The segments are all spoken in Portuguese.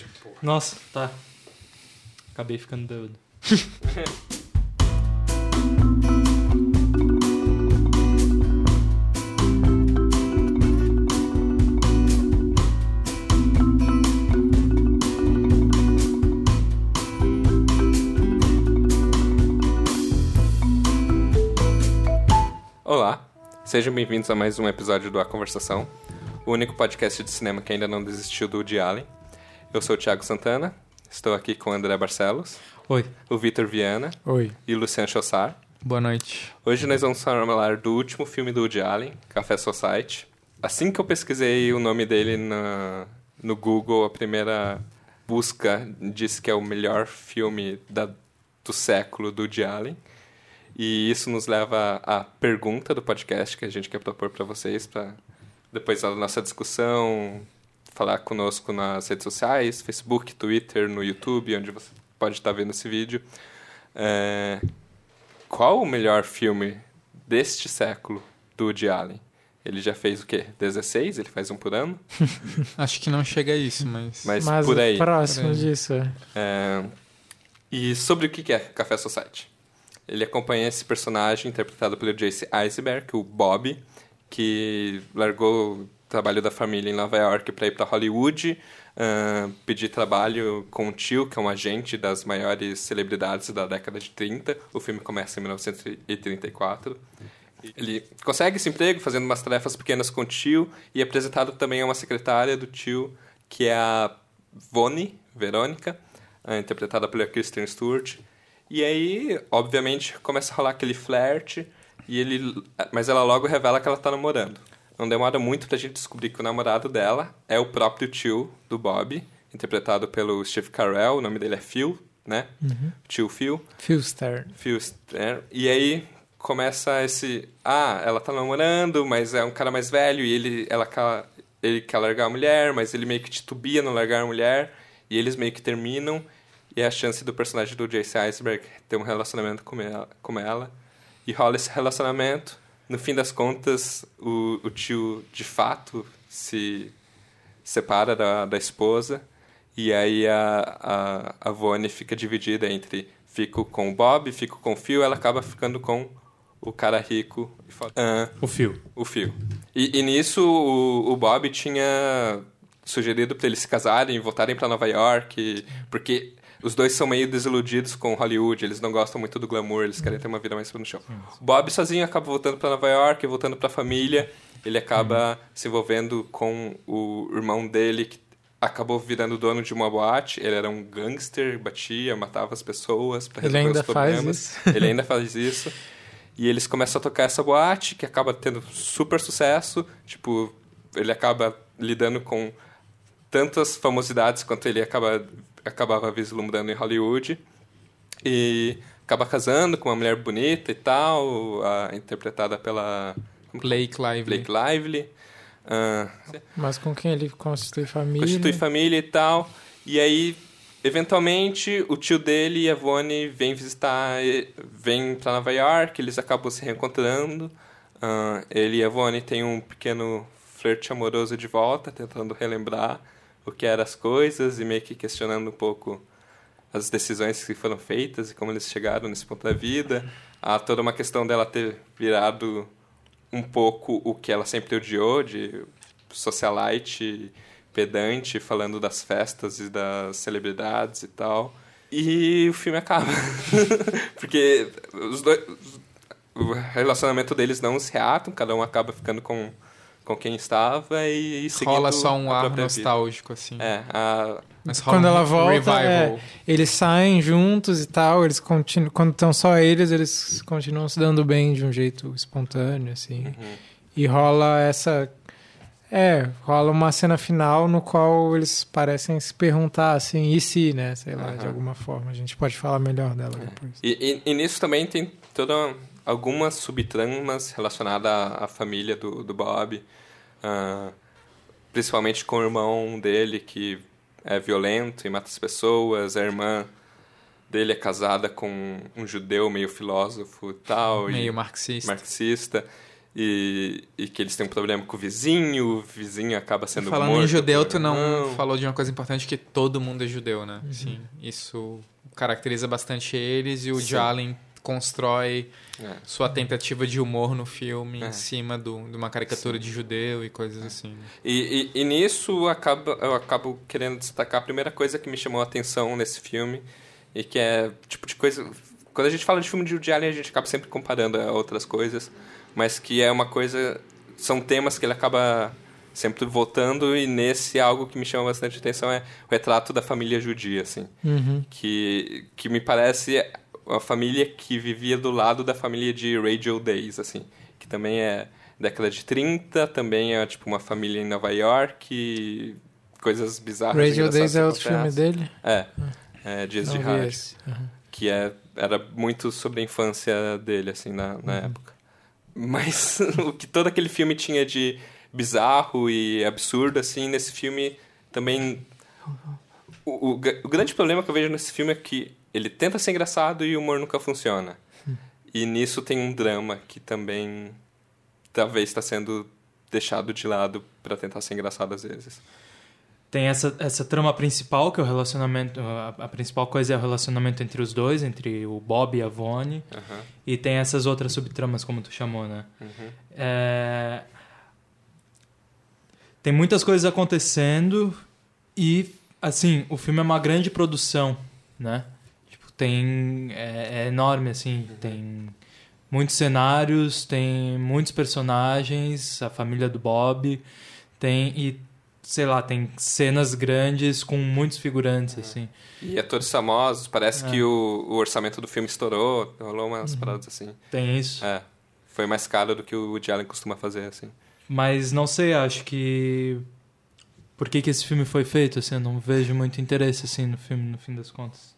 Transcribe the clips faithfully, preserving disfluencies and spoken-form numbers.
Tipo... Nossa, tá. Acabei ficando bêbado. Olá, sejam bem-vindos a mais um episódio do A Conversação, o único podcast de cinema que ainda não desistiu do Woody Allen. Eu sou o Thiago Santana, estou aqui com o André Barcelos, Oi. o Vitor Viana Oi. e o Luciano Chossar. Boa noite. Hoje nós vamos falar do último filme do Woody Allen, Café Society. Assim que eu pesquisei o nome dele na, no Google, a primeira busca disse que é o melhor filme da, do século do Woody Allen. E isso nos leva à pergunta do podcast que a gente quer propor para vocês, para depois da nossa discussão, falar conosco nas redes sociais, Facebook, Twitter, no YouTube, onde você pode estar vendo esse vídeo. É... Qual o melhor filme deste século do Woody Allen? Ele já fez o quê? dezesseis? Ele faz um por ano? Acho que não chega a isso, mas... Mas, Mas por aí. próximo Por aí. disso. é. É... E sobre o que é Café Society? Ele acompanha esse personagem interpretado pelo Jesse Eisenberg, o Bob, que largou o trabalho da família em Nova York para ir para Hollywood, uh, pedir trabalho com o tio, que é um agente das maiores celebridades da década de trinta. O filme começa em mil novecentos e trinta e quatro. Ele consegue esse emprego fazendo umas tarefas pequenas com o tio e é apresentado também a uma secretária do tio, que é a Vonnie, Verônica, uh, interpretada pela Kristen Stewart. E aí, obviamente, começa a rolar aquele flerte, e ele... mas ela logo revela que ela tá namorando. Não demora muito pra gente descobrir que o namorado dela é o próprio tio do Bob, interpretado pelo Steve Carell, o nome dele é Phil, né? Uhum. Tio Phil. Phil Stern. Phil Stern. E aí começa esse... Ah, ela tá namorando, mas é um cara mais velho, e ele, ela, ele quer largar a mulher, mas ele meio que titubia não largar a mulher, e eles meio que terminam... E é a chance do personagem do Jesse Eisenberg ter um relacionamento com ela. Com ela. E rola esse relacionamento. No fim das contas, o, o tio, de fato, se separa da, da esposa. E aí a, a, a Vonnie fica dividida entre fico com o Bob, fico com o Phil. Ela acaba ficando com o cara rico. Uh, O Phil. o Phil. E, e nisso, o, o Bob tinha sugerido para eles se casarem e voltarem para Nova York. Porque... Os dois são meio desiludidos com Hollywood, eles não gostam muito do glamour, eles querem ter uma vida mais no chão. O Bob sozinho acaba voltando para Nova York, voltando para a família, ele acaba uhum. se envolvendo com o irmão dele, que acabou virando dono de uma boate. Ele era um gangster, batia, matava as pessoas para resolver ele os problemas. Faz isso. Ele ainda faz isso. E eles começam a tocar essa boate, que acaba tendo super sucesso. Tipo, ele acaba lidando com tantas famosidades quanto ele acaba... acabava vislumbrando em Hollywood e acaba casando com uma mulher bonita e tal, a, interpretada pela Blake Lively. Blake Lively. Uh, Mas com quem ele constitui família. Constitui família e tal. E aí, eventualmente, o tio dele e a Vonnie vêm visitar, vêm para Nova York, eles acabam se reencontrando. Uh, ele e a Vonnie têm um pequeno flerte amoroso de volta, tentando relembrar o que eram as coisas e meio que questionando um pouco as decisões que foram feitas e como eles chegaram nesse ponto da vida. Há toda uma questão dela ter virado um pouco o que ela sempre odiou, de socialite, pedante, falando das festas e das celebridades e tal. E o filme acaba. Porque os dois, o relacionamento deles não se reatam, cada um acaba ficando com... com quem estava e, e seguindo rola só um a ar própria nostálgico, vida. assim. É, a... Mas rola Quando um ela volta, revival. é, eles saem juntos e tal, eles continuam, quando estão só eles, eles continuam se dando bem de um jeito espontâneo, assim. Uhum. E rola essa... É, rola uma cena final no qual eles parecem se perguntar, assim, e se, né? Sei lá, Uhum. de alguma forma. A gente pode falar melhor dela É. depois. E, e, e nisso também tem toda algumas subtramas relacionadas à, à família do, do Bob. Uh, principalmente com o irmão dele, que é violento e mata as pessoas. A irmã dele é casada com um judeu meio filósofo e tal. Meio e marxista. marxista. E, e que eles têm um problema com o vizinho, o vizinho acaba sendo morto. Falando em judeu, por- tu não falou de uma coisa importante, que todo mundo é judeu, né? Uhum. Sim, isso caracteriza bastante eles, e o Sim. Jalen constrói É. sua tentativa de humor no filme É. em cima do, de uma caricatura de judeu e coisas assim. né? E, e, e nisso acaba, eu acabo querendo destacar a primeira coisa que me chamou a atenção nesse filme, e que é tipo de coisa... Quando a gente fala de filme de Woody Allen, a gente acaba sempre comparando a outras coisas, mas que é uma coisa... São temas que ele acaba sempre voltando, e nesse algo que me chama bastante atenção é o retrato da família judia, assim. Uhum. Que, que me parece uma família que vivia do lado da família de Radio Days, assim. Que também é década de trinta, também é tipo uma família em Nova York, e coisas bizarras. Radio engraçadas Days é que outro filme acontecem. dele? É, é Dias Não de vi Rádio. esse. Uhum. Que é, era muito sobre a infância dele, assim, na, na Uhum. época. Mas o que todo aquele filme tinha de bizarro e absurdo, assim, nesse filme também... O, o, o grande problema que eu vejo nesse filme é que ele tenta ser engraçado e o humor nunca funciona. E nisso tem um drama que também talvez está sendo deixado de lado para tentar ser engraçado às vezes. Tem essa, essa trama principal, que é o relacionamento... A, a principal coisa é o relacionamento entre os dois, entre o Bob e a Vonnie. Uhum. E tem essas outras subtramas, como tu chamou, né? Uhum. É... Tem muitas coisas acontecendo e, assim, o filme é uma grande produção, né? Tipo, tem... É, é enorme, assim. Uhum. Tem muitos cenários, tem muitos personagens, a família do Bob, tem... E, sei lá, tem cenas grandes com muitos figurantes, Uhum. assim. E atores famosos, parece É. que o, o orçamento do filme estourou, rolou umas paradas assim. Tem isso. É, foi mais caro do que o Woody Allen costuma fazer, assim. Mas não sei, acho que... Por que que esse filme foi feito, assim? Eu não vejo muito interesse, assim, no filme, no fim das contas.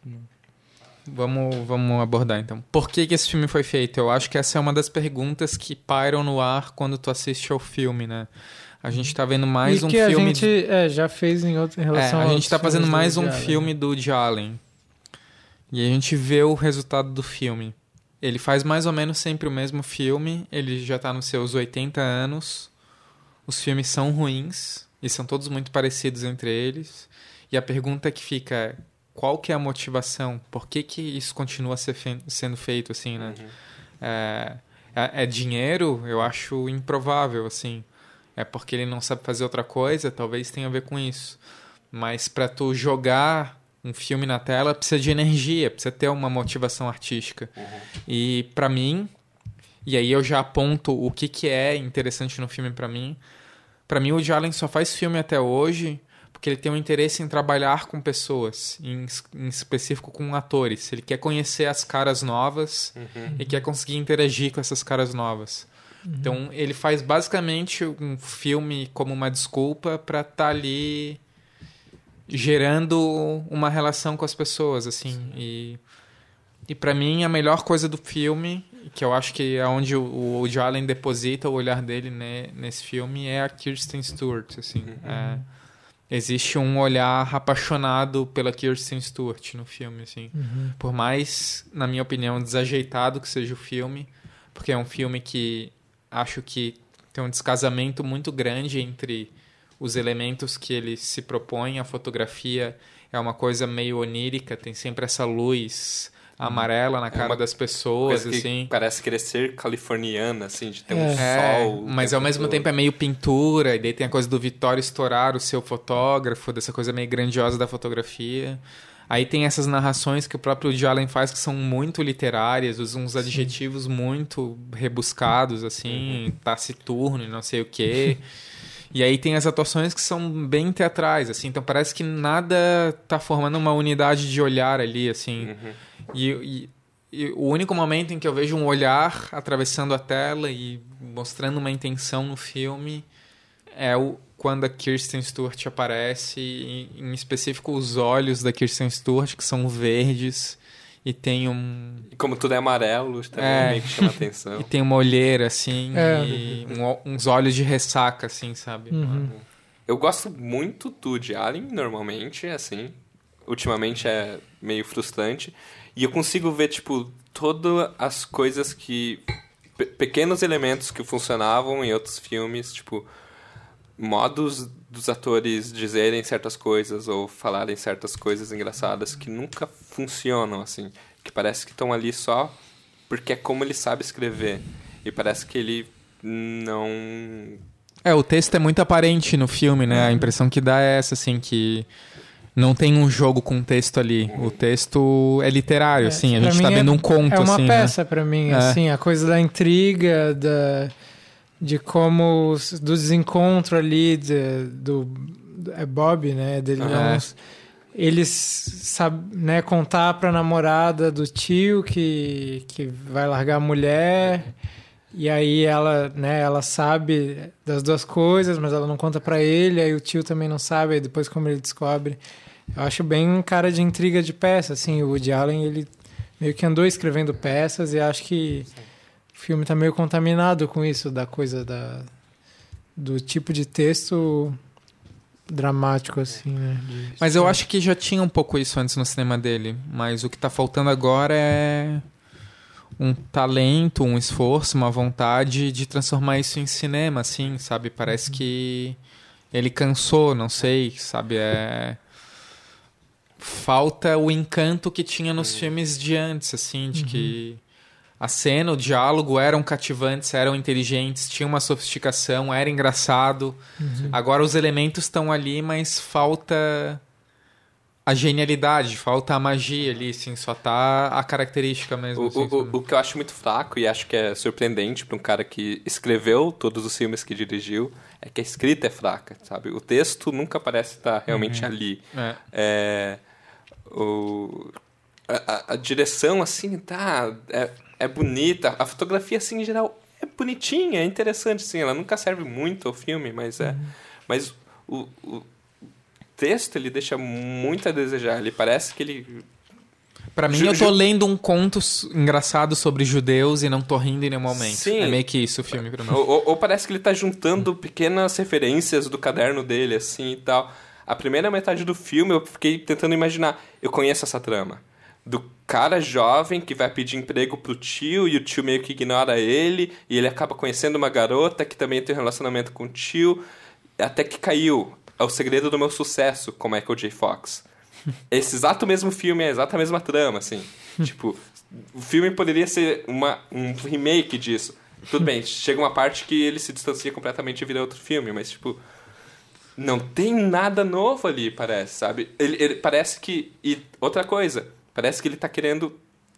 Vamos, vamos abordar então. Por que que esse filme foi feito? Eu acho que essa é uma das perguntas que pairam no ar quando tu assiste ao filme, né? A gente tá vendo mais e um que filme... a gente é, já fez em, outro, em É, relação a a gente outros tá fazendo filmes do mais um Woody Allen. filme do Woody Allen. E a gente vê o resultado do filme. Ele faz mais ou menos sempre o mesmo filme. Ele já tá nos seus oitenta anos. Os filmes são ruins. E são todos muito parecidos entre eles. E a pergunta que fica é: qual que é a motivação? Por que que isso continua ser fe- sendo feito assim, né? Uhum. É, é, é dinheiro? Eu acho improvável, assim. É porque ele não sabe fazer outra coisa? Talvez tenha a ver com isso. Mas para tu jogar um filme na tela, precisa de energia, precisa ter uma motivação artística. Uhum. E para mim, e aí eu já aponto o que, que é interessante no filme para mim. Para mim, o Woody Allen só faz filme até hoje porque ele tem um interesse em trabalhar com pessoas, em, em específico com atores. Ele quer conhecer as caras novas Uhum. e quer conseguir interagir com essas caras novas. Então, ele faz basicamente um filme como uma desculpa para estar ali gerando uma relação com as pessoas, assim. E, e para mim, a melhor coisa do filme, que eu acho que é onde o o Woody Allen deposita o olhar dele, né, nesse filme, é a Kirsten Stewart, assim. É, existe um olhar apaixonado pela Kirsten Stewart no filme, assim. Uhum. Por mais, na minha opinião, desajeitado que seja o filme, porque é um filme que acho que tem um descasamento muito grande entre os elementos que ele se propõe. A fotografia é uma coisa meio onírica, tem sempre essa luz amarela na cara uma das pessoas, Coisa que assim. parece querer ser californiana, assim, de ter um É, sol. o mas tempo ao mesmo todo. tempo é meio pintura, e daí tem a coisa do Vittorio estourar o seu fotógrafo, dessa coisa meio grandiosa da fotografia. Aí tem essas narrações que o próprio Woody Allen faz que são muito literárias, usa uns adjetivos muito rebuscados, assim, Uhum. taciturno e não sei o quê. E aí tem as atuações que são bem teatrais, assim, então parece que nada tá formando uma unidade de olhar ali, assim. Uhum. E, e- e o único momento em que eu vejo um olhar atravessando a tela e mostrando uma intenção no filme é o, quando a Kirsten Stewart aparece, e, em específico os olhos da Kirsten Stewart, que são verdes, e tem um... E como tudo é amarelo, também É. meio que chama atenção. E tem uma olheira, assim, É. e um- uns olhos de ressaca, assim, sabe? Uhum. Eu gosto muito do Woody Allen, normalmente, assim. Ultimamente é meio frustrante. E eu consigo ver, tipo, todas as coisas que pe- pequenos elementos que funcionavam em outros filmes, tipo, modos dos atores dizerem certas coisas ou falarem certas coisas engraçadas que nunca funcionam, assim. Que parece que estão ali só porque é como ele sabe escrever. E parece que ele não... É, o texto é muito aparente no filme, né? A impressão que dá é essa, assim, que não tem um jogo com texto ali. O texto é literário, É, assim. A pra gente tá mim vendo é- um conto, É uma assim, peça pra mim, É. assim, a coisa da intriga, da, de como, os- do desencontro ali de- do, é Bob, né, dele É. não, eles sabe, né, contar pra namorada do tio que, que vai largar a mulher, e aí ela, né, ela sabe das duas coisas, mas ela não conta pra ele, aí o tio também não sabe, aí depois como ele descobre. Eu acho bem um cara de intriga de peça, assim, o Woody Allen, ele meio que andou escrevendo peças e acho que o filme tá meio contaminado com isso, da coisa da, do tipo de texto dramático, assim, né? de- Mas eu acho que já tinha um pouco isso antes no cinema dele. Mas o que tá faltando agora é um talento, um esforço, uma vontade de transformar isso em cinema, assim, sabe? Parece que ele cansou, não sei, sabe? É... Falta o encanto que tinha nos filmes de antes, assim, de que a cena, o diálogo eram cativantes, eram inteligentes, tinha uma sofisticação, era engraçado. Agora os elementos estão ali, mas falta a genialidade, falta a magia ali, assim, só tá a característica mesmo. O, assim, o, sabe? o, o que eu acho muito fraco e acho que é surpreendente para um cara que escreveu todos os filmes que dirigiu é que a escrita é fraca, sabe? O texto nunca parece estar realmente ali. É. É, o, a, a- a direção, assim, tá... É, é bonita. A fotografia, assim, em geral, é bonitinha, é interessante, assim. Ela nunca serve muito ao filme, mas é... Mas o, o texto, ele deixa muito a desejar. Ele parece que ele... Pra mim, Ju- eu tô ju- lendo um conto s- engraçado sobre judeus e não tô rindo em nenhum momento. Sim. É meio que isso o filme pra mim. Ou, ou- ou parece que ele tá juntando pequenas referências do caderno dele, assim, e tal. A primeira metade do filme eu fiquei tentando imaginar. Eu conheço essa trama. Do cara jovem que vai pedir emprego pro tio e o tio meio que ignora ele e ele acaba conhecendo uma garota que também tem um relacionamento com o tio. Até que caiu. É o segredo do meu sucesso com Michael J. Fox. Esse exato mesmo filme é a exata mesma trama, assim. Tipo, o filme poderia ser uma, um remake disso. Tudo bem, chega uma parte que ele se distancia completamente e vira outro filme, mas, tipo, não tem nada novo ali, parece, sabe? Ele, ele parece que... E outra coisa, parece que ele tá querendo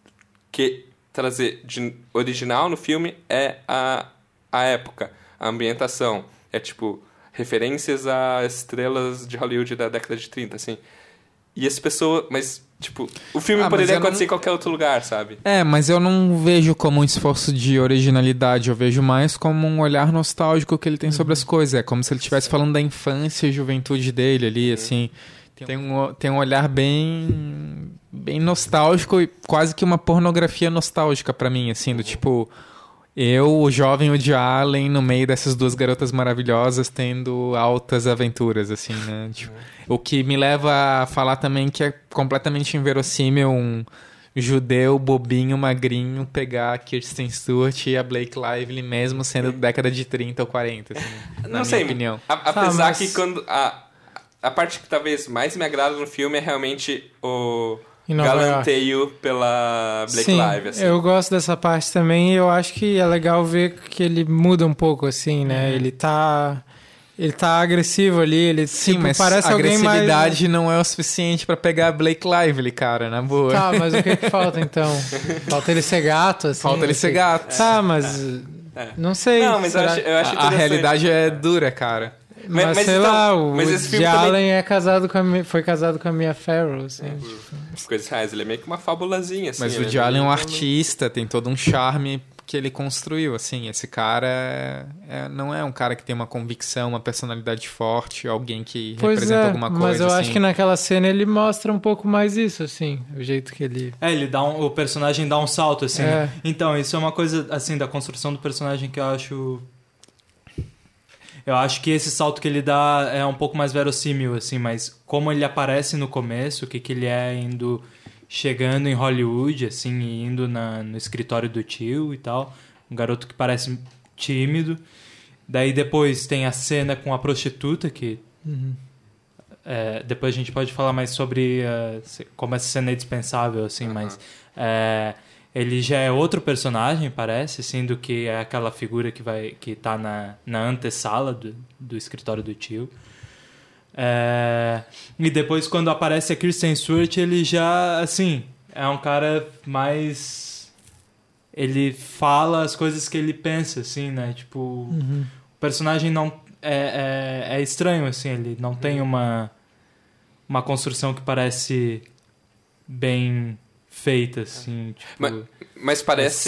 que trazer de original no filme é a, a época, a ambientação. É, tipo, referências a estrelas de Hollywood da década de trinta, assim. E as pessoas... Mas, tipo, o filme Ah, mas poderia eu não- acontecer em qualquer outro lugar, sabe? É, mas eu não vejo como um esforço de originalidade, eu vejo mais como um olhar nostálgico que ele tem sobre as coisas. É como se ele estivesse falando da infância e juventude dele ali, assim. Tem um, tem um olhar bem, bem nostálgico e quase que uma pornografia nostálgica pra mim, assim, do tipo... Eu, o jovem Woody Allen, no meio dessas duas garotas maravilhosas, tendo altas aventuras, assim, né? Tipo, o que me leva a falar também que é completamente inverossímil um judeu bobinho, magrinho, pegar a Kirsten Stewart e a Blake Lively, mesmo sendo década de trinta ou quarenta, assim, na Não minha sei, opinião. a- apesar mas- que quando... A, a parte que talvez mais me agrada no filme é realmente o Em Nova galanteio pela Blake Sim, Lively, assim. eu gosto dessa parte também e eu acho que é legal ver que ele muda um pouco, assim, né? Ele tá... Ele tá agressivo ali, ele Sim, tipo, mas parece a alguém mais... agressividade não é o suficiente pra pegar a Blake Lively, cara, na boa. Tá, mas o que que falta então? Falta ele ser gato, assim? Falta ele ser assim? gato. Tá, mas... É. Não sei. Não, mas eu será- acho, eu acho A, a interessante. realidade é dura, cara. Mas, Mas- mas sei então- lá, o mas esse Woody filme também- Allen é casado com a, Mi- foi casado com a Mia Farrow, assim. Coisas reais, ele é meio que uma fabulazinha, assim. Mas o ele Woody Allen é um meio- artista, tem todo um charme que ele construiu, assim. Esse cara é- é- não é um cara que tem uma convicção, uma personalidade forte, alguém que Pois representa é, alguma coisa, mas eu assim. acho que naquela cena ele mostra um pouco mais isso, assim, o jeito que ele... É, ele dá um, o personagem dá um salto, assim. É. né? Então, isso é uma coisa, assim, da construção do personagem que eu acho... Eu acho que esse salto que ele dá é um pouco mais verossímil, assim, mas como ele aparece no começo, o que, que ele é indo... Chegando em Hollywood, assim, e indo na, no escritório do tio e tal... um garoto que parece tímido. Daí depois tem a cena com a prostituta, que Uhum. é, depois a gente pode falar mais sobre uh, se- como essa cena é dispensável, assim, Aham. mas é, ele já é outro personagem, parece, sendo que é aquela figura que vai que tá na, na antessala do, do escritório do tio. É, e depois, quando aparece a Kristen Stewart, ele já, assim, é um cara mais... Ele fala as coisas que ele pensa, assim, né? Tipo, Uhum. o personagem não... É, é, é estranho, assim, ele não tem uma, uma construção que parece bem feita, assim, tipo... Mas, mas parece... É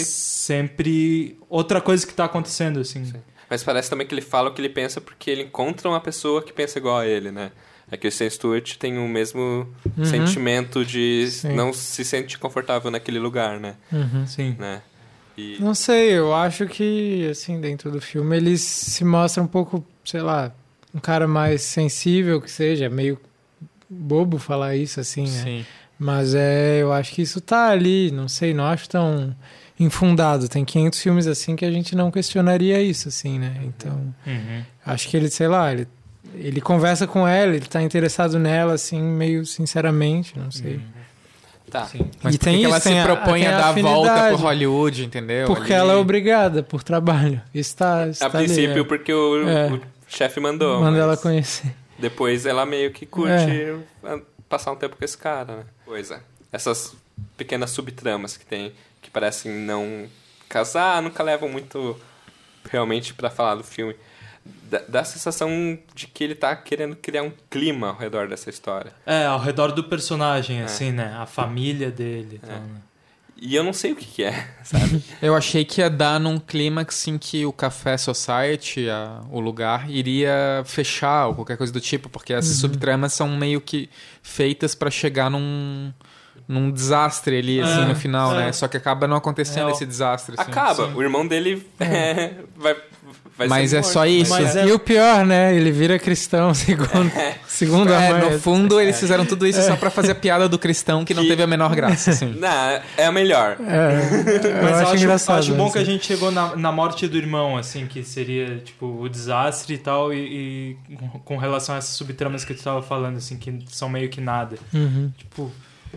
sempre outra coisa que tá acontecendo, assim. Sim. Mas parece também que ele fala o que ele pensa porque ele encontra uma pessoa que pensa igual a ele, né? A Kristen Stewart tem o mesmo Uhum. sentimento de Sim. não se sente confortável naquele lugar, né? Uhum. Sim. né? E... Não sei, eu acho que, assim, dentro do filme ele se mostra um pouco, sei lá, um cara mais sensível que seja, é meio bobo falar isso, assim, né? Sim. Mas é, eu acho que isso tá ali, não sei, não acho tão infundado. Tem quinhentos filmes assim que a gente não questionaria isso, assim, né? Então, Uhum. acho que ele, sei lá, ele, ele conversa com ela, ele tá interessado nela, assim, meio sinceramente, não sei. Tá. Sim. Mas E por tem que que ela isso, tem se a- propõe tem a, a dar a volta afinidade. pro Hollywood, entendeu? Porque Ali- ela é obrigada por trabalho. Isso tá, isso A tá ali, princípio, é. porque o, É. o chefe mandou. Manda mas ela conhecer. Depois ela meio que curte É. a- passar um tempo com esse cara, né? Coisa. Essas pequenas subtramas que tem, que parecem não casar, nunca levam muito realmente pra falar do filme. Dá, dá a sensação de que ele tá querendo criar um clima ao redor dessa história. É, ao redor do personagem, É. assim, né? A família dele e É. tal, né? E eu não sei o que, que é, sabe? Eu achei que ia dar num clímax em que o Café Society, a- o lugar, iria fechar ou qualquer coisa do tipo, porque essas Uhum. subtramas são meio que feitas pra chegar num, num desastre ali, assim, É, no final, é. né? Só que acaba não acontecendo É, esse desastre. Assim. Acaba. sim. O irmão dele é, vai, vai Mas ser é morto, só isso. Mas é- E o pior, né? Ele vira cristão, segundo, segundo a É, mãe. no fundo, eles fizeram tudo isso só pra fazer a piada do cristão que não Que- teve a menor graça, assim. Não, é a melhor. É, eu Mas acho, eu acho, engraçado. acho bom assim. que a gente chegou na, na morte do irmão, assim, que seria, tipo, o desastre e tal, e, e com relação a essas subtramas que tu tava falando, assim, que são meio que nada. Uhum. Tipo,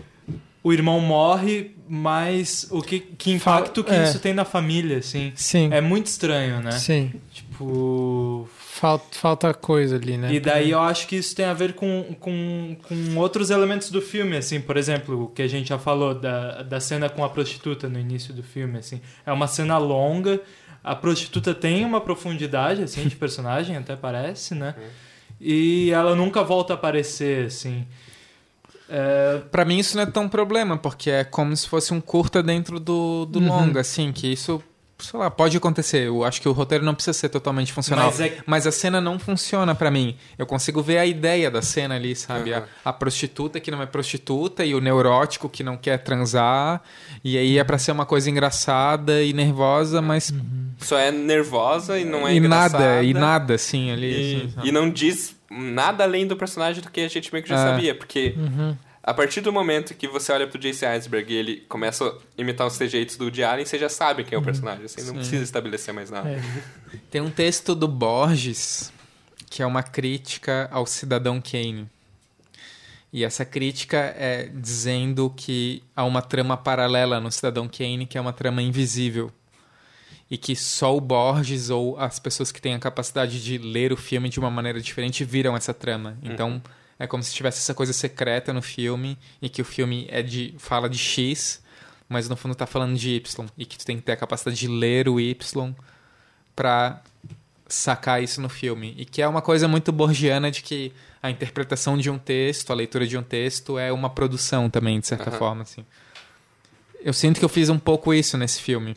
o irmão morre, mas o que, que impacto que É. isso tem na família, assim? Sim, É muito estranho, né? sim. Tipo... Falta, falta coisa ali, né? E daí eu acho que isso tem a ver com, com, com outros elementos do filme, assim, por exemplo, o que a gente já falou da, da cena com a prostituta no início do filme, assim, é uma cena longa, a prostituta tem uma profundidade, assim, de personagem, até parece, né? E ela nunca volta a aparecer, assim. É, Pra mim isso não é tão problema, porque é como se fosse um curta dentro do, do Uhum. longa, assim, que isso, sei lá, pode acontecer. Eu acho que o roteiro não precisa ser totalmente funcional. Mas é- Mas a cena não funciona pra mim. Eu consigo ver a ideia da cena ali, sabe? Uhum. A, a prostituta que não é prostituta e o neurótico que não quer transar. E aí é pra ser uma coisa engraçada e nervosa, mas... Só é nervosa e não é e engraçada. nada, e nada, assim, ali. E, assim, sabe? e não diz nada além do personagem do que a gente meio que já É. sabia. Porque Uhum. a partir do momento que você olha pro Jesse Eisenberg e ele começa a imitar os trejeitos do Woody Allen, você já sabe quem é o personagem. Você não Sim. precisa estabelecer mais nada. É. Tem um texto do Borges que é uma crítica ao Cidadão Kane. E essa crítica é dizendo que há uma trama paralela no Cidadão Kane, que é uma trama invisível. E que só o Borges ou as pessoas que têm a capacidade de ler o filme de uma maneira diferente viram essa trama. Então, é como se tivesse essa coisa secreta no filme e que o filme é de, fala de X, mas no fundo tá falando de Y. E que tu tem que ter a capacidade de ler o Y pra sacar isso no filme. E que é uma coisa muito borgiana de que a interpretação de um texto, a leitura de um texto é uma produção também, de certa Aham. forma, assim. Eu sinto que eu fiz um pouco isso nesse filme.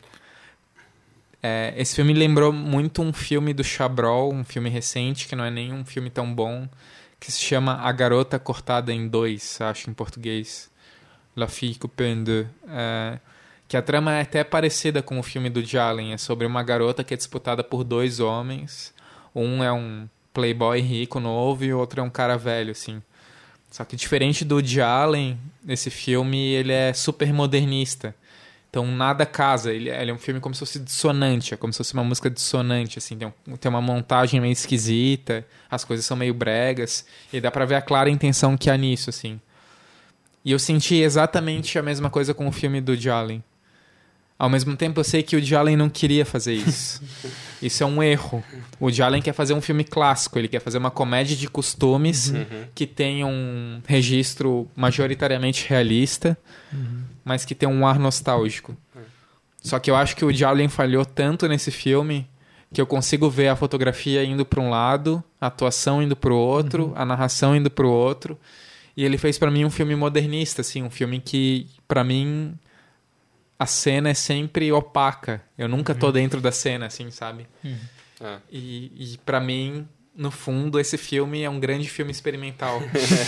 É, esse filme lembrou muito um filme do Chabrol, um filme recente, que não é nem um filme tão bom, que se chama A Garota Cortada em Dois, acho em português. La Fille Coupée en Deux. É, que a trama é até parecida com o filme do Woody Allen. É sobre uma garota que é disputada por dois homens. Um é um playboy rico novo e o outro é um cara velho, assim. Só que diferente do Woody Allen, esse filme ele é super modernista. Então nada casa, ele, ele é um filme como se fosse dissonante, é como se fosse uma música dissonante, assim, tem, um, tem uma montagem meio esquisita, as coisas são meio bregas, e dá pra ver a clara intenção que há nisso, assim. E eu senti exatamente a mesma coisa com o filme do Woody Allen. Ao mesmo tempo, eu sei que o Woody Allen não queria fazer isso. Isso é um erro. O Woody Allen quer fazer um filme clássico. Ele quer fazer uma comédia de costumes uhum. que tenha um registro majoritariamente realista, uhum. mas que tenha um ar nostálgico. Uhum. Só que eu acho que o Woody Allen falhou tanto nesse filme que eu consigo ver a fotografia indo para um lado, a atuação indo para o outro, uhum. a narração indo para o outro. E ele fez para mim um filme modernista, assim, um filme que, para mim... a cena é sempre opaca. Eu nunca tô dentro da cena, assim, sabe? Uhum. É. E, e pra mim, no fundo, esse filme é um grande filme experimental.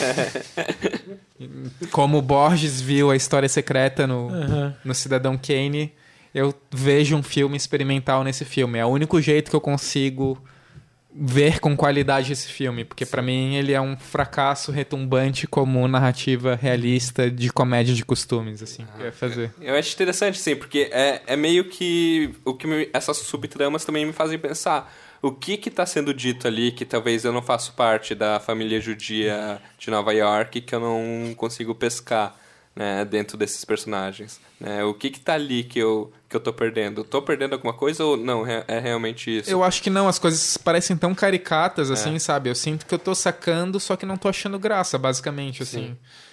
Como o Borges viu a História Secreta no, uhum. no Cidadão Kane, eu vejo um filme experimental nesse filme. É o único jeito que eu consigo ver com qualidade esse filme, porque pra mim ele é um fracasso retumbante como narrativa realista de comédia de costumes, assim, que eu ia fazer. Eu acho interessante, sim, porque é, é meio que o que me, essas subtramas também me fazem pensar o que que tá sendo dito ali, que talvez eu não faço parte da família judia de Nova York, que eu não consigo pescar, né, dentro desses personagens, né? O que que tá ali que eu, que eu tô perdendo? Tô perdendo alguma coisa ou não? É, é realmente isso? Eu acho que não, as coisas parecem tão caricatas, assim, é. sabe? Eu sinto que eu tô sacando, só que não tô achando graça, basicamente, assim.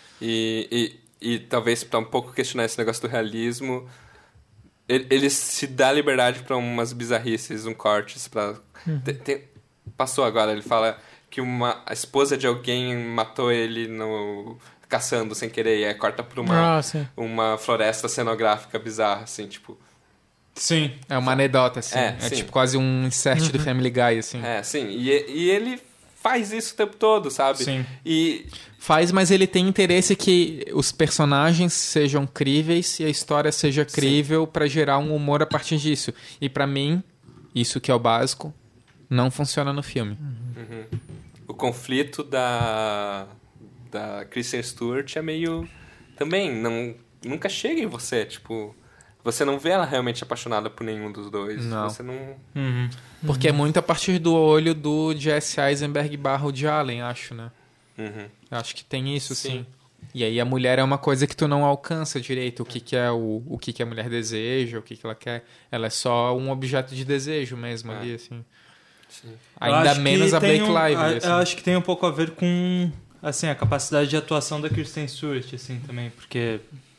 E, e, e talvez pra um pouco questionar esse negócio do realismo, ele, ele se dá liberdade pra umas bizarrices, um cortes pra... Uhum. Tem, tem, passou agora, ele fala que uma, a esposa de alguém matou ele no... caçando sem querer, e aí corta por uma, ah, uma floresta cenográfica bizarra, assim, tipo... Sim. É uma anedota, assim. É, é tipo quase um insert uhum. do Family Guy, assim. É, sim. E, e ele faz isso o tempo todo, sabe? Sim. E... Faz, mas ele tem interesse que os personagens sejam críveis e a história seja crível pra gerar um humor a partir disso. E pra mim, isso que é o básico, não funciona no filme. Uhum. O conflito da... da Kristen Stewart é meio... Também, não, nunca chega em você, tipo... Você não vê ela realmente apaixonada por nenhum dos dois. Não. Você não... Uhum. Porque uhum. é muito a partir do olho do Jesse Eisenberg barra Woody Allen, acho, né? Uhum. Eu acho que tem isso, sim. sim. E aí a mulher é uma coisa que tu não alcança direito. O que, que é o, o que, que a mulher deseja, o que, que ela quer. Ela é só um objeto de desejo mesmo é. ali, assim. Sim. Ainda menos a Blake um, Lively. Assim. Eu acho que tem um pouco a ver com... assim, a capacidade de atuação da Kristen Stewart, assim, também, porque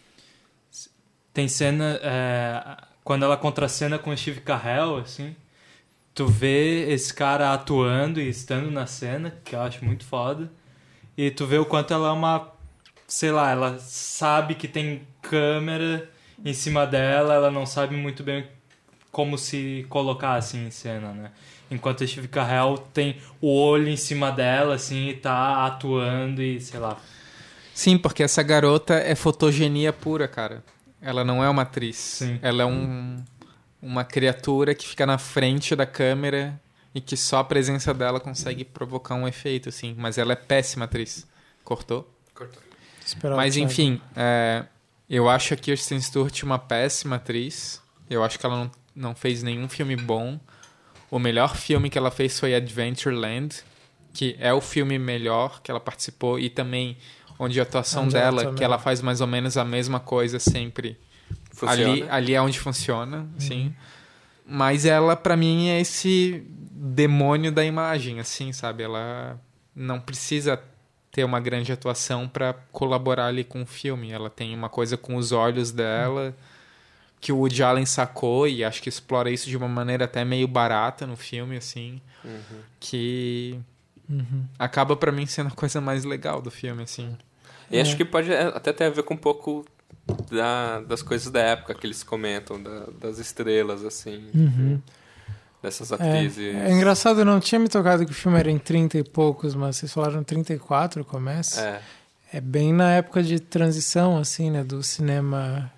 tem cena, é, quando ela contracena com o Steve Carell, assim, tu vê esse cara atuando e estando na cena, que eu acho muito foda, e tu vê o quanto ela é uma, sei lá, ela sabe que tem câmera em cima dela, ela não sabe muito bem como se colocar, assim, em cena, né? Enquanto a Steve Carell tem o olho em cima dela, assim, e tá atuando e, sei lá. Sim, porque essa garota é fotogenia pura, cara. Ela não é uma atriz. Sim. Ela é um, uma criatura que fica na frente da câmera e que só a presença dela consegue provocar um efeito, assim. Mas ela é péssima atriz. Cortou? Cortou. Esperava Mas, enfim, é, eu acho a Kristen Stewart uma péssima atriz. Eu acho que ela não, não fez nenhum filme bom. O melhor filme que ela fez foi Adventureland, que é o filme melhor que ela participou e também onde a atuação onde dela, ela que ela faz mais ou menos a mesma coisa sempre. Funciona. Ali, ali é onde funciona, uhum. sim. Mas ela, pra mim, é esse demônio da imagem, assim, sabe? Ela não precisa ter uma grande atuação pra colaborar ali com o filme. Ela tem uma coisa com os olhos dela... Uhum. que o Woody Allen sacou e acho que explora isso de uma maneira até meio barata no filme, assim, uhum. que uhum. acaba pra mim sendo a coisa mais legal do filme, assim. E é. acho que pode até ter a ver com um pouco da, das coisas da época que eles comentam, da, das estrelas, assim, uhum. dessas atrizes. É, é engraçado, eu não tinha me tocado que o filme era em trinta e poucos, mas vocês falaram trinta e quatro, começa. É. É bem na época de transição, assim, né, do cinema...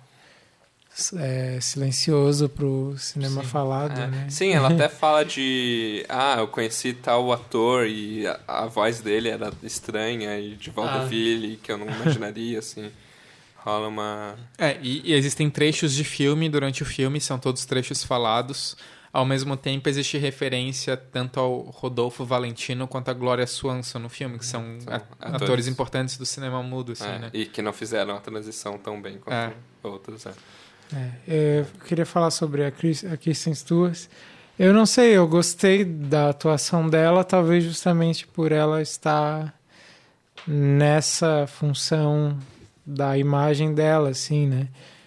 É, silencioso pro cinema Sim. falado, é. né? Sim, ela até fala de... Ah, eu conheci tal ator e a, a voz dele era estranha e de vaudeville, ah. que eu não imaginaria, assim. rola uma... É, e, e existem trechos de filme durante o filme, são todos trechos falados. Ao mesmo tempo, existe referência tanto ao Rodolfo Valentino quanto à Glória Swanson no filme, que são, São a- atores. atores importantes do cinema mudo, assim, é, né? E que não fizeram a transição tão bem quanto É. outros. É. É, eu queria falar sobre a, Chris, a Kristen Stewart. Eu não sei, eu gostei da atuação dela, talvez justamente por ela estar nessa função da imagem dela, assim, né?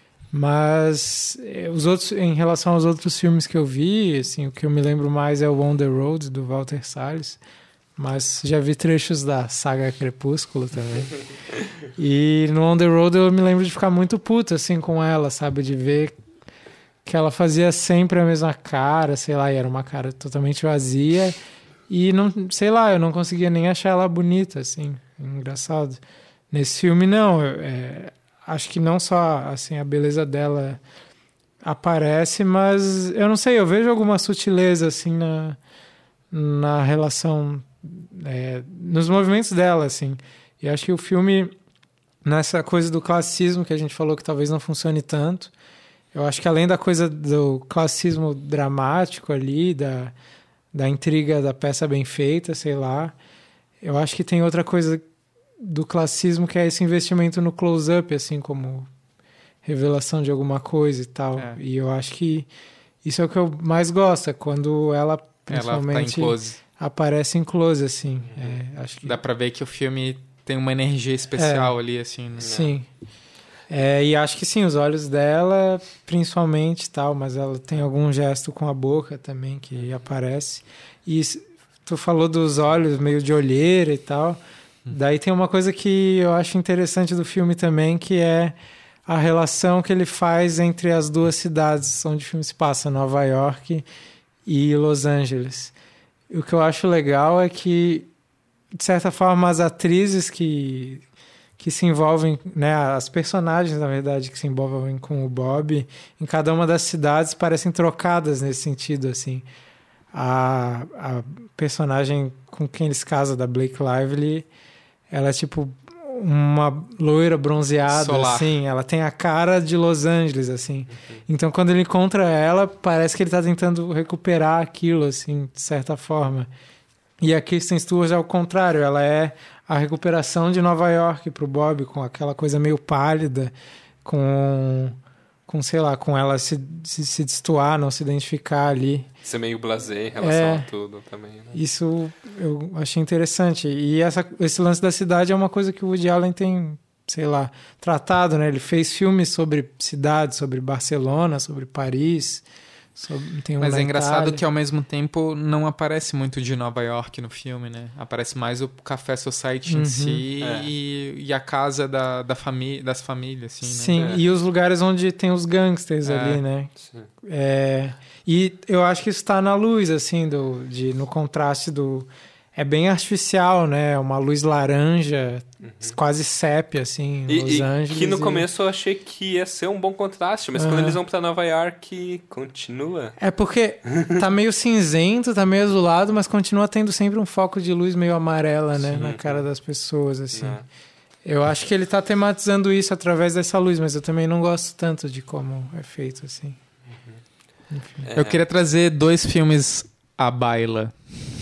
Mas eh, os outros, em relação aos outros filmes que eu vi, assim, o que eu me lembro mais é o On the Road, do Walter Salles. Mas já vi trechos da saga Crepúsculo também. E no On the Road eu me lembro de ficar muito puto, assim, com ela, sabe? De ver que ela fazia sempre a mesma cara, sei lá, e era uma cara totalmente vazia. E, não, sei lá, eu não conseguia nem achar ela bonita, assim. Engraçado. Nesse filme, não. É, acho que não só, assim, a beleza dela aparece, mas eu não sei, eu vejo alguma sutileza, assim, na, na relação... É, nos movimentos dela, assim. E acho que o filme, nessa coisa do classicismo que a gente falou que talvez não funcione tanto, eu acho que além da coisa do classicismo dramático ali, da, da intriga da peça bem feita, sei lá, eu acho que tem outra coisa do classicismo que é esse investimento no close-up, assim, como revelação de alguma coisa e tal. É. E eu acho que isso é o que eu mais gosto, é quando ela, Ela tá em principalmente... close. aparece em close, assim. É, acho que... Dá pra ver que o filme tem uma energia especial ali, assim, né? Sim. É, e acho que sim, os olhos dela, principalmente, tal, mas ela tem algum gesto com a boca também que aparece. E s- tu falou dos olhos meio de olheira e tal. Daí tem uma coisa que eu acho interessante do filme também, que é a relação que ele faz entre as duas cidades onde o filme se passa, Nova York e Los Angeles. E o que eu acho legal é que, de certa forma, as atrizes que, que se envolvem, né, as personagens, na verdade, que se envolvem com o Bob, em cada uma das cidades parecem trocadas nesse sentido, assim. A, a personagem com quem eles casam, da Blake Lively, ela é tipo uma loira bronzeada, Solar. assim. Ela tem a cara de Los Angeles, assim. Então, quando ele encontra ela, parece que ele tá tentando recuperar aquilo, assim, de certa forma. E a Kristen Stewart é o contrário. Ela é a recuperação de Nova York pro Bob, com aquela coisa meio pálida, com, com sei lá, com ela se, se, se destoar, não se identificar ali. Ser meio blasé em relação É. a tudo também, né? Isso eu achei interessante. E essa, esse lance da cidade é uma coisa que o Woody Allen tem, sei lá, tratado, né? Ele fez filmes sobre cidades, sobre Barcelona, sobre Paris. Sobre, tem um Mas na é engraçado Itália. que, ao mesmo tempo, não aparece muito de Nova York no filme, né? Aparece mais o Café Society Uhum. em si É. e, e a casa da, da famí das famílias, assim, né? Sim, É. e os lugares onde tem os gangsters É. ali, né? Sim. É, e eu acho que isso está na luz, assim, do, de, no contraste do... É bem artificial, né? Uma luz laranja, quase sépia, assim, em E, Los e Angeles. que no e- começo eu achei que ia ser um bom contraste, mas quando Aham. eles vão pra Nova York, continua. É porque tá meio cinzento, tá meio azulado, mas continua tendo sempre um foco de luz meio amarela, né? Sim. Na cara das pessoas, assim. Né? Eu acho que ele tá tematizando isso através dessa luz, mas eu também não gosto tanto de como é feito, assim. É. Eu queria trazer dois filmes à baila.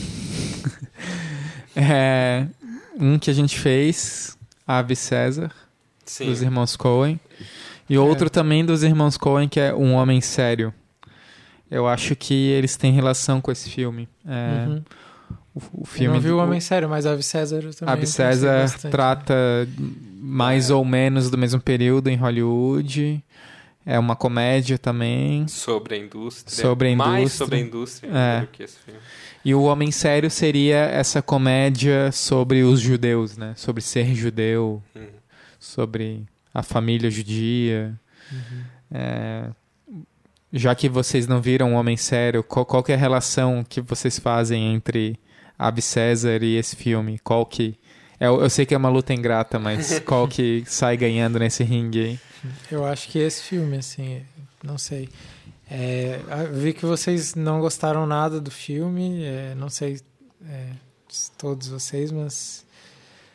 É, um que a gente fez, Ave César, Sim. dos irmãos Coen. E outro Certo. também dos irmãos Coen, que é Um Homem Sério. Eu acho que eles têm relação com esse filme. É, Uhum. o, o Eu filme não vi o do- Homem Sério, mas Ave César eu também Ave pensei César bastante. trata mais É. ou menos do mesmo período em Hollywood. É uma comédia também. Sobre a indústria. Sobre a Mais indústria. sobre a indústria É. do que esse filme. E o Homem Sério seria essa comédia sobre os judeus, né? Sobre ser judeu, Hum. sobre a família judia. É, já que vocês não viram o Homem Sério, qual, qual que é a relação que vocês fazem entre Ave César e esse filme? Qual que... Eu, eu sei que é uma luta ingrata, mas qual que sai ganhando nesse ringue aí? Eu acho que esse filme, assim, não sei. É, eu vi que vocês não gostaram nada do filme, é, não sei é, se todos vocês, mas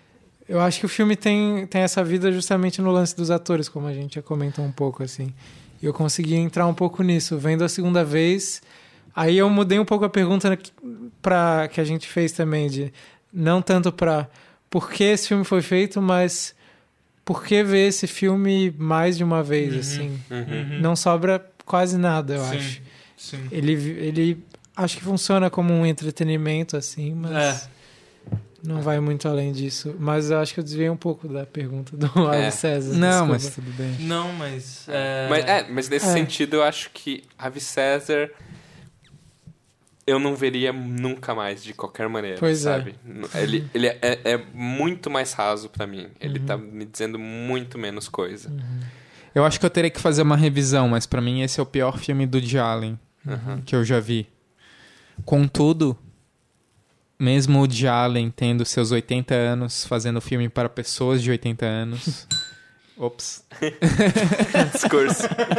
Eu acho que o filme tem, tem essa vida justamente no lance dos atores, como a gente já comentou um pouco, assim. E eu consegui entrar um pouco nisso. Vendo a segunda vez, aí eu mudei um pouco a pergunta pra, que a gente fez também, de não tanto para por que esse filme foi feito, mas por que ver esse filme mais de uma vez, Uhum, assim. Uhum. Não sobra quase nada, eu Sim, acho. sim. Ele, ele acho que funciona como um entretenimento, assim, mas É. não vai muito além disso. Mas eu acho que eu desviei um pouco da pergunta do É. Ave César. Não, desculpa. mas tudo bem. Não, mas... É... Mas, é, mas nesse É. sentido, eu acho que Ave César eu não veria nunca mais, de qualquer maneira, Pois é. sabe? Ele, ele é, é muito mais raso pra mim. Ele tá me dizendo muito menos coisa. Eu acho que eu teria que fazer uma revisão, mas pra mim esse é o pior filme do Woody Allen Uhum. que eu já vi. Contudo, mesmo o Woody Allen tendo seus oitenta anos, fazendo filme para pessoas de oitenta anos... Ops. Discurso.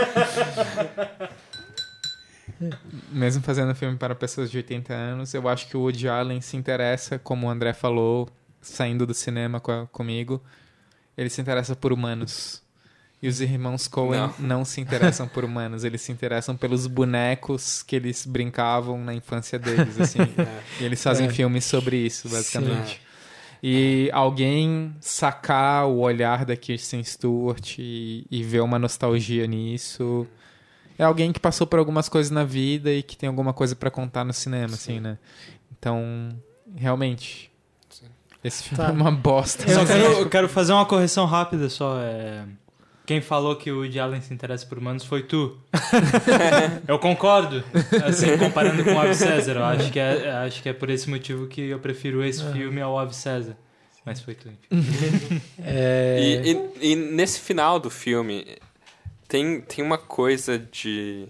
Mesmo fazendo filme para pessoas de oitenta anos, eu acho que o Woody Allen se interessa, como o André falou, saindo do cinema com a- comigo, ele se interessa por humanos. E os irmãos Coen Não. não. se interessam por humanos, eles se interessam pelos bonecos que eles brincavam na infância deles, assim. E eles fazem É. filmes sobre isso, basicamente. E alguém sacar o olhar da Kirsten Stewart e, e ver uma nostalgia nisso... É alguém que passou por algumas coisas na vida e que tem alguma coisa pra contar no cinema, assim, né? Então, realmente, Sim. esse filme Tá. é uma bosta. Só quero, eu quero fazer uma correção rápida só. É... Quem falou que o Woody Allen se interessa por humanos foi tu. Eu concordo. Assim, comparando com o Ave César. Eu acho que é, acho que é por esse motivo que eu prefiro esse filme ao Ave César. Mas foi tu. Enfim. É... E, e- e nesse final do filme, tem, tem uma coisa de,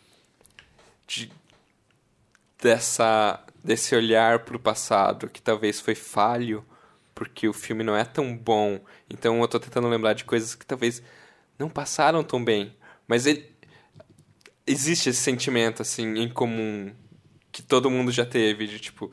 de dessa, desse olhar pro passado que talvez foi falho, porque o filme não é tão bom. Então eu tô tentando lembrar de coisas que talvez não passaram tão bem. Mas ele, existe esse sentimento, assim, em comum, que todo mundo já teve, de tipo,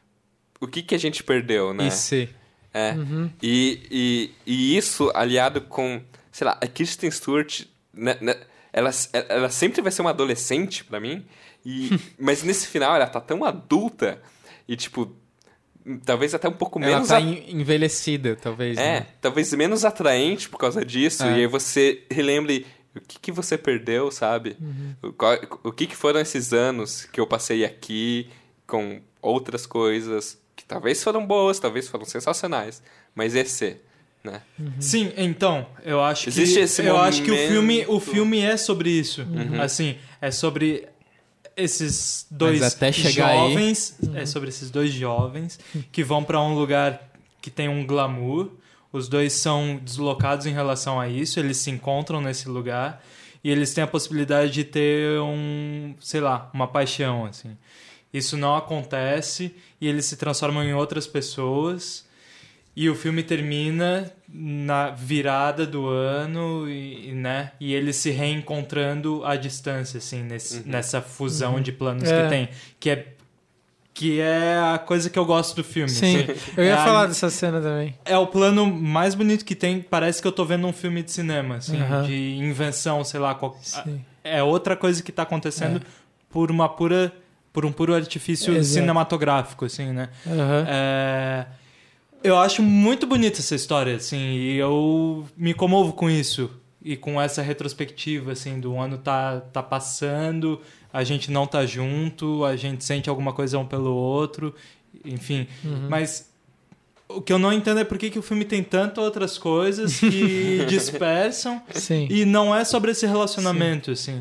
o que que a gente perdeu, né? E se? É. E, e, e isso aliado com, sei lá, a Kristen Stewart, né, né, ela, ela sempre vai ser uma adolescente pra mim, e, mas nesse final ela tá tão adulta e, tipo, talvez até um pouco Ela menos... tá a- en- envelhecida, talvez, É, né? talvez menos atraente por causa disso, É. e aí você relembre o que, que você perdeu, sabe? O, qual- o que, que foram esses anos que eu passei aqui com outras coisas que talvez foram boas, talvez foram sensacionais, mas esse, né? Sim, então, eu acho Existe que esse eu acho que o momento- filme, o filme é sobre isso. Assim, é sobre esses dois Mas até chegar aí- jovens, é sobre esses dois jovens que vão pra um lugar que tem um glamour. Os dois são deslocados em relação a isso, eles se encontram nesse lugar e eles têm a possibilidade de ter um, sei lá, uma paixão, assim. Isso não acontece e eles se transformam em outras pessoas. E o filme termina na virada do ano e, e, né, e eles se reencontrando à distância, assim, nesse, nessa fusão de planos É. que tem. Que é, que é a coisa que eu gosto do filme. Sim, assim. eu ia É a- falar dessa cena também. É o plano mais bonito que tem. Parece que eu tô vendo um filme de cinema, assim, Aham. de invenção, sei lá. Qual, Sim. é outra coisa que tá acontecendo por uma pura... por um puro artifício Exato. cinematográfico, assim, né? Aham. É, eu acho muito bonita essa história, assim, e eu me comovo com isso. E com essa retrospectiva, assim, do ano tá, tá passando, a gente não tá junto, a gente sente alguma coisa um pelo outro, enfim. Mas o que eu não entendo é por que, que o filme tem tantas outras coisas que dispersam Sim. e não é sobre esse relacionamento, assim.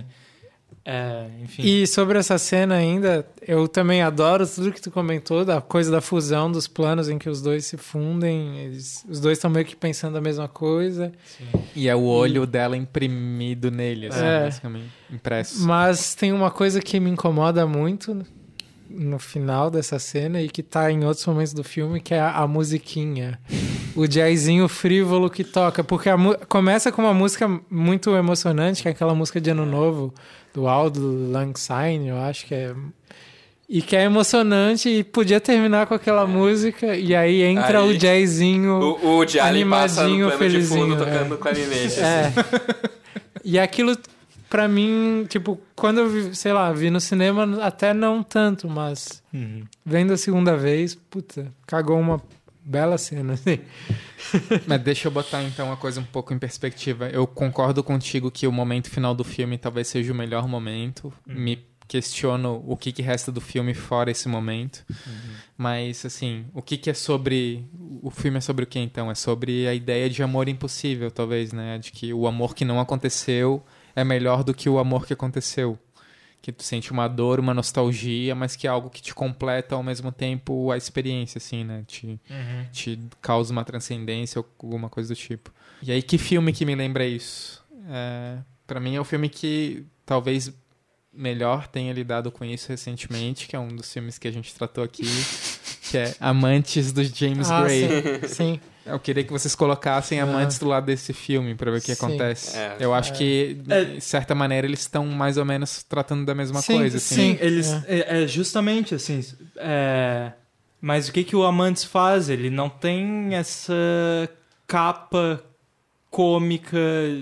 É, enfim. E sobre essa cena ainda, eu também adoro tudo que tu comentou, da coisa da fusão dos planos em que os dois se fundem, eles, os dois estão meio que pensando a mesma coisa. E é o olho dela imprimido nele, assim, É. basicamente. Impresso. Mas tem uma coisa que me incomoda muito no final dessa cena e que tá em outros momentos do filme, que é a, a musiquinha. O jazzinho frívolo que toca. Porque a mu- começa com uma música muito emocionante, que é aquela música de Ano Novo, do Auld Lang Syne, eu acho que é... e que é emocionante e podia terminar com aquela música e aí entra Aí, o jazzinho O, o Woody Allen passa no animadinho, plano de felizinho. fundo é. tocando clarinete. É. assim. E aquilo, pra mim, tipo, quando eu vi, sei lá, vi no cinema, até não tanto, mas Uhum. vendo a segunda vez, puta, cagou uma bela cena, assim. Mas deixa eu botar então a coisa um pouco em perspectiva. Eu concordo contigo que o momento final do filme talvez seja o melhor momento. Uhum. Me questiono o que, que resta do filme fora esse momento. Uhum. Mas, assim, o que, que é sobre... O filme é sobre o que, então? É sobre a ideia de amor impossível, talvez, né? De que o amor que não aconteceu é melhor do que o amor que aconteceu. Que tu sente uma dor, uma nostalgia, mas que é algo que te completa ao mesmo tempo a experiência, assim, né? Te, Uhum. te causa uma transcendência ou alguma coisa do tipo. E aí, que filme que me lembra isso? É, para mim é o filme que talvez melhor tenha lidado com isso recentemente, que é um dos filmes que a gente tratou aqui, que é Amantes, do James Ah, Gray. sim, sim. Eu queria que vocês colocassem Amantes do lado desse filme pra ver o que Sim. acontece. É. Eu acho que, É. de certa maneira, eles estão mais ou menos tratando da mesma Sim, coisa. Assim. Sim, eles é. é justamente assim. é, Mas o que que o Amantes faz? Ele não tem essa capa cômica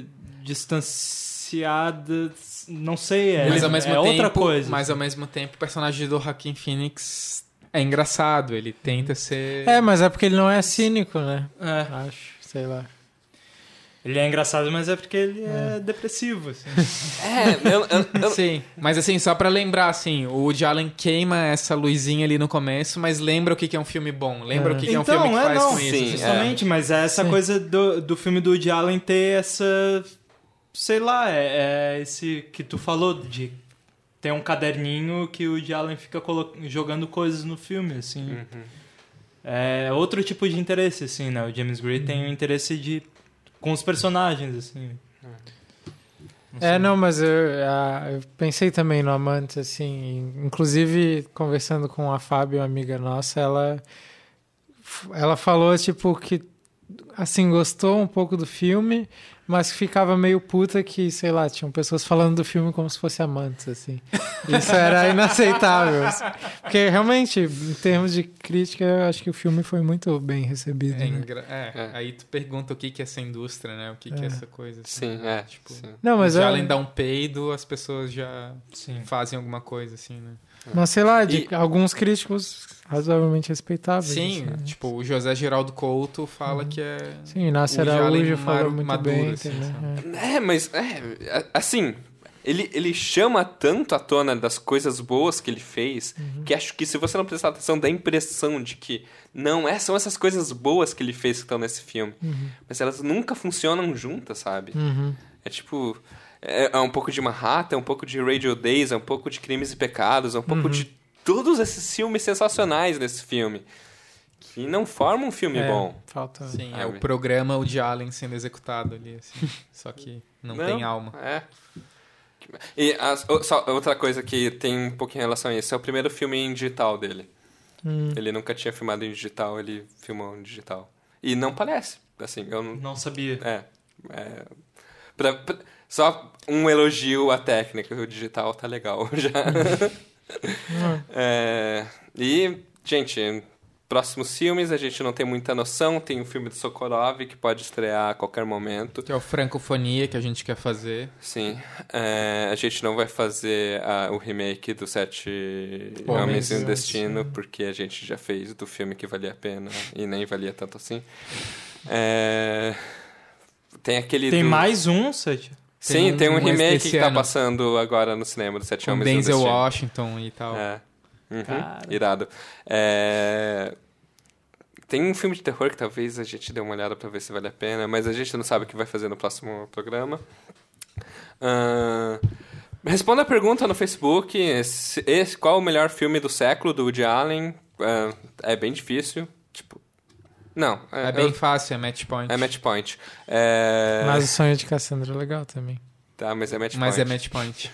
distanciada. Não sei, é, Mas ao mesmo é tempo, outra coisa. Mas ao mesmo tempo, o personagem do Joaquin Phoenix é engraçado. Ele tenta ser... É, mas é porque ele não é cínico, né? É, Acho, sei lá. ele é engraçado, mas é porque ele é, depressivo. Assim. É, eu, eu, eu, Sim, mas assim, só pra lembrar, assim, o Woody Allen queima essa luzinha ali no começo, mas lembra o que que é um filme bom. Lembra É. o que que é um Então, filme que é, faz não, com isso. sim, assim. justamente, mas é essa Sim. coisa do, do filme do Woody Allen ter essa... Sei lá, é, é esse que tu falou de ter um caderninho que o Woody Allen fica colo- jogando coisas no filme, assim. Uhum. É outro tipo de interesse, assim, né? O James Gray tem um interesse de... com os personagens, assim. Não sei. É, não, mas eu, a- eu pensei também no Amante, assim, inclusive conversando com a Fábio, uma amiga nossa, ela, ela falou, tipo, que, assim, gostou um pouco do filme, mas que ficava meio puta que, sei lá, tinham pessoas falando do filme como se fosse Amantes, assim. Isso era inaceitável. assim. Porque, realmente, em termos de crítica, eu acho que o filme foi muito bem recebido. É, né? engra- é, É. aí tu pergunta o que que é essa indústria, né? O que que é É. essa coisa. assim. sim, é. Tipo, sim. Não, mas o Woody é, Allen dá um peido, as pessoas já Sim. fazem alguma coisa, assim, né? mas sei lá, de E- alguns críticos razoavelmente respeitáveis. Sim, assim. tipo, o José Geraldo Couto fala Uhum. que é... Sim, Inácio Woody Allen Araújo falou maru- muito maduro, bem. assim, também, sabe? é. É, mas, é, a- assim, ele, ele chama tanto à tona das coisas boas que ele fez, que acho que se você não prestar atenção, dá a impressão de que não é, são essas coisas boas que ele fez que estão nesse filme. Uhum. Mas elas nunca funcionam juntas, sabe? Uhum. É tipo, é, é um pouco de Manhattan, é um pouco de Radio Days, é um pouco de Crimes e Pecados, é um pouco Uhum. de todos esses filmes sensacionais nesse filme. Que não formam um filme É, bom. Falta. Sim, é Sabe? o programa Woody Allen sendo executado ali, assim. Só que não, tem alma. É. E as- o- só outra coisa que tem um pouco em relação a isso, é o primeiro filme em digital dele. Hum. Ele nunca tinha filmado em digital, ele filmou em digital. E não parece, assim, eu não... Não sabia. É, é pra- pra- só um elogio à técnica, o digital tá legal já. É, e, gente, próximos filmes a gente não tem muita noção. Tem o filme do Sokorov que pode estrear a qualquer momento. Que é o Francofonia que a gente quer fazer. Sim, é, a gente não vai fazer a- o remake do Sete Homens, Homens e um sim. Destino, porque a gente já fez do filme que valia a pena e nem valia tanto assim. É, tem aquele Tem do- mais um, Sete? Sim, um- tem um um remake esse que tá ano. passando agora no cinema do Sete Com Homens e um Denzel Destino. Washington e tal. É. Uhum, Cara. irado. É, tem um filme de terror que talvez a gente dê uma olhada pra ver se vale a pena, mas a gente não sabe o que vai fazer no próximo programa. Ahn, responda a pergunta no Facebook. Esse, esse- qual o melhor filme do século do Woody Allen? Ahn, é bem difícil. Tipo, não. É bem eu- fácil, é match point. é match point. É, Mas o sonho de Cassandra é legal também. tá, mas é match Mas point. é match point.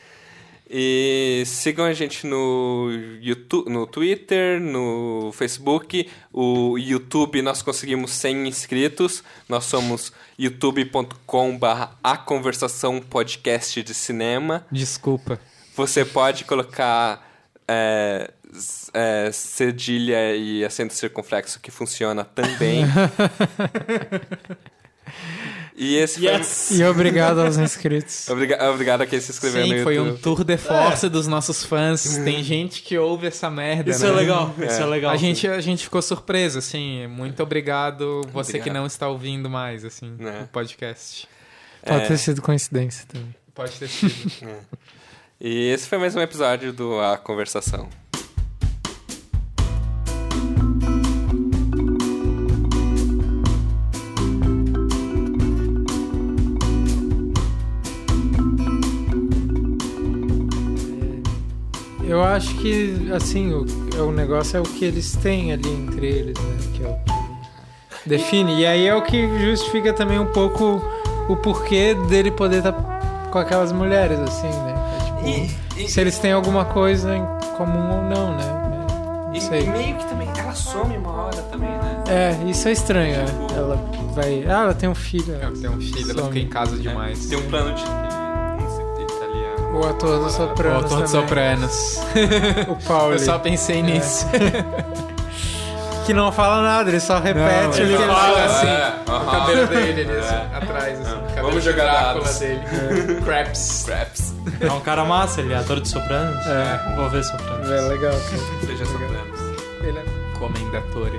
E sigam a gente no YouTube, no Twitter, no Facebook. O YouTube nós conseguimos cem inscritos. Nós somos youtube ponto com barra a conversação podcast de cinema. Desculpa. Você pode colocar é, é, cedilha e acento circunflexo que funciona também. E esse Yes! E obrigado aos inscritos. foi... Obriga... Obrigado a quem se inscreveu no Sim, foi YouTube. um tour de force dos nossos fãs. Tem gente que ouve essa merda, Isso né? é legal, isso é É. legal. A gente, a gente ficou surpreso, assim. Muito obrigado, você Obrigado. que não está ouvindo mais, assim, É. o podcast. Pode É. ter sido coincidência também. Pode ter sido. E esse foi mais um episódio do A Conversação. Eu acho que, assim, o, o negócio é o que eles têm ali entre eles, né? Que é o que define. E aí é o que justifica também um pouco o porquê dele poder estar com aquelas mulheres, assim, né? É, tipo, E, e, se eles têm alguma coisa em comum ou não, né? Não e, sei. e meio que também ela some uma hora também, né? É, isso é estranho. é. Ela vai... Ah, ela tem um filho. Ela tem um filho, ela fica em casa demais. Tem um plano de... Não sei, italiano. O ator do O Sopranos ator de também. Sopranos. O Pauli. Eu só pensei nisso. Que não fala nada, ele só repete ele o que ele fala fala. assim, É, o aham. cabelo dele, ele, É. assim, atrás, assim, o cabelo Vamos de jogar Drácula dados. dele. Craps. Craps. É um cara massa, ele é ator de Sopranos. É. Vou ver Sopranos. É legal, cara. Seja Sopranos. Ele é... Comendatore.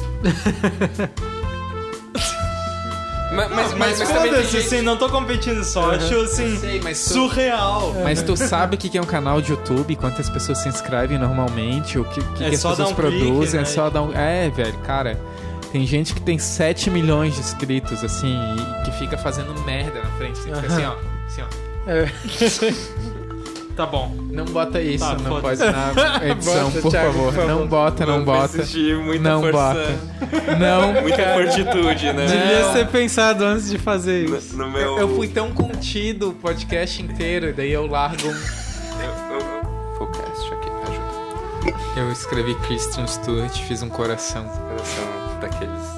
Mas, mas, Mas, mas, mas também tem foda-se, gente... assim, não tô competindo só, acho assim, sei, mas tu- surreal. Mas tu sabe o que que é um canal de YouTube? Quantas pessoas se inscrevem normalmente? O que, que, É que as só pessoas dar um clique, produzem? né? É só dar um... É, velho, cara... Tem gente que tem sete milhões de inscritos, assim, e que fica fazendo merda na frente. Assim, fica assim, ó. Assim, ó. É. Tá bom. Não bota isso, Tá, não foda-se. pode na edição, Bota, por, Thiago, favor. por favor. Não bota, não Vou bota. exigir muita Não força, bota. Não, muita fortitude, né? Devia Não. ser pensado antes de fazer No, isso. no meu... eu fui tão contido o podcast inteiro, daí eu largo um... Eu, eu, eu... Fullcast, aqui, ajuda. Eu escrevi Christian Stewart, fiz um coração. Coração daqueles...